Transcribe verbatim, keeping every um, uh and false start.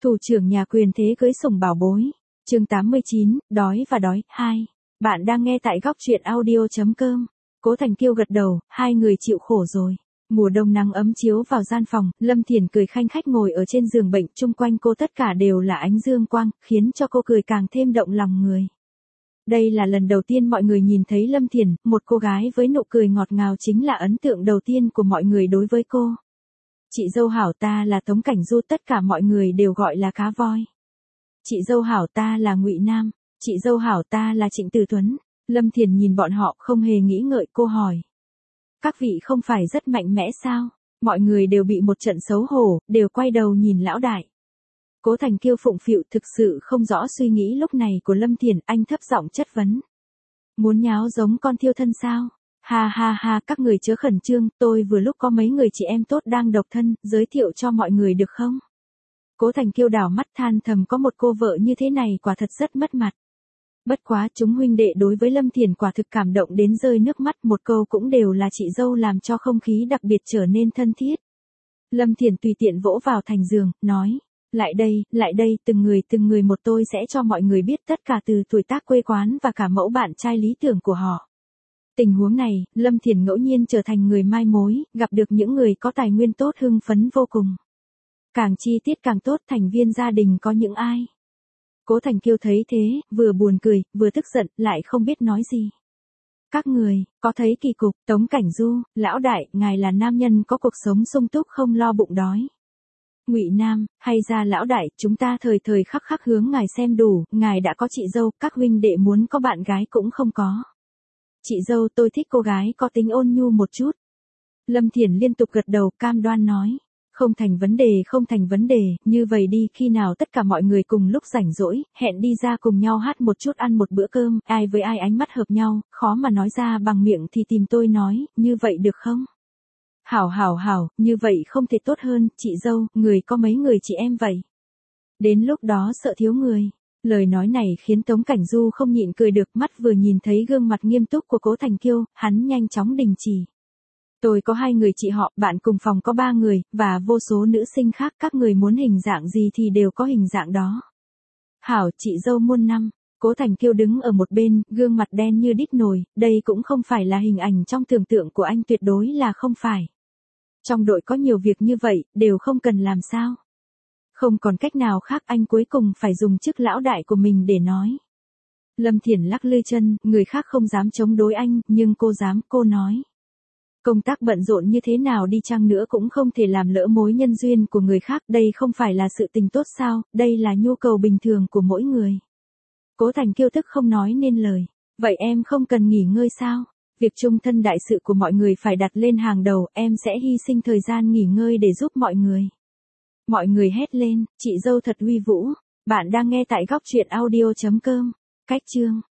Thủ trưởng nhà quyền thế cưới sủng bảo bối. Chương tám mươi chín, đói và đói, hai. Bạn đang nghe tại góc truyện audio chấm com. Cố Thành Kiêu gật đầu, hai người chịu khổ rồi. Mùa đông nắng ấm chiếu vào gian phòng, Lâm Thiền cười khanh khách ngồi ở trên giường bệnh, chung quanh cô tất cả đều là ánh dương quang, khiến cho cô cười càng thêm động lòng người. Đây là lần đầu tiên mọi người nhìn thấy Lâm Thiền, một cô gái với nụ cười ngọt ngào chính là ấn tượng đầu tiên của mọi người đối với cô. Chị dâu hảo ta là Tống Cảnh Du, tất cả mọi người đều gọi là cá voi. Chị dâu hảo ta là Ngụy Nam, chị dâu hảo ta là Trịnh Tử Tuấn. Lâm Thiền nhìn bọn họ không hề nghĩ ngợi, cô hỏi. Các vị không phải rất mạnh mẽ sao? Mọi người đều bị một trận xấu hổ, đều quay đầu nhìn lão đại. Cố Thành Kiêu phụng phịu, thực sự không rõ suy nghĩ lúc này của Lâm Thiền, anh thấp giọng chất vấn. Muốn nháo giống con thiêu thân sao? Ha ha ha, các người chớ khẩn trương, tôi vừa lúc có mấy người chị em tốt đang độc thân, giới thiệu cho mọi người được không? Cố Thành Kiêu đảo mắt than thầm, có một cô vợ như thế này quả thật rất mất mặt. Bất quá chúng huynh đệ đối với Lâm Thiền quả thực cảm động đến rơi nước mắt, một câu cũng đều là chị dâu, làm cho không khí đặc biệt trở nên thân thiết. Lâm Thiền tùy tiện vỗ vào thành giường, nói. Lại đây, lại đây, từng người từng người một, tôi sẽ cho mọi người biết tất cả từ tuổi tác, quê quán và cả mẫu bạn trai lý tưởng của họ. Tình huống này, Lâm Thiền ngẫu nhiên trở thành người mai mối, gặp được những người có tài nguyên tốt hưng phấn vô cùng. Càng chi tiết càng tốt, thành viên gia đình có những ai. Cố Thành Kiêu thấy thế, vừa buồn cười, vừa tức giận, lại không biết nói gì. Các người, có thấy kỳ cục, Tống Cảnh Du, lão đại, ngài là nam nhân có cuộc sống sung túc không lo bụng đói. Ngụy Nam, hay ra lão đại, chúng ta thời thời khắc khắc hướng ngài xem đủ, ngài đã có chị dâu, các huynh đệ muốn có bạn gái cũng không có. Chị dâu, tôi thích cô gái có tính ôn nhu một chút. Lâm Thiền liên tục gật đầu, cam đoan nói. Không thành vấn đề, không thành vấn đề, như vậy đi, khi nào tất cả mọi người cùng lúc rảnh rỗi, hẹn đi ra cùng nhau hát một chút, ăn một bữa cơm, ai với ai ánh mắt hợp nhau, khó mà nói ra bằng miệng thì tìm tôi nói, như vậy được không? Hảo hảo hảo, như vậy không thể tốt hơn, chị dâu, người có mấy người chị em vậy? Đến lúc đó sợ thiếu người. Lời nói này khiến Tống Cảnh Du không nhịn cười được, mắt vừa nhìn thấy gương mặt nghiêm túc của Cố Thành Kiêu, hắn nhanh chóng đình chỉ. Tôi có hai người chị họ, bạn cùng phòng có ba người, và vô số nữ sinh khác, các người muốn hình dạng gì thì đều có hình dạng đó. Hảo, chị dâu muôn năm. Cố Thành Kiêu đứng ở một bên, gương mặt đen như đít nồi, đây cũng không phải là hình ảnh trong tưởng tượng của anh, tuyệt đối là không phải. Trong đội có nhiều việc như vậy, đều không cần làm sao. Không còn cách nào khác, anh cuối cùng phải dùng chức lão đại của mình để nói. Lâm Thiển lắc lư chân, người khác không dám chống đối anh, nhưng cô dám, cô nói. Công tác bận rộn như thế nào đi chăng nữa cũng không thể làm lỡ mối nhân duyên của người khác, đây không phải là sự tình tốt sao, đây là nhu cầu bình thường của mỗi người. Cố Thành Kiêu tức không nói nên lời. Vậy em không cần nghỉ ngơi sao? Việc chung thân đại sự của mọi người phải đặt lên hàng đầu, em sẽ hy sinh thời gian nghỉ ngơi để giúp mọi người. Mọi người hét lên, chị dâu thật uy vũ. Bạn đang nghe tại góc truyện audio chấm com. Cách chương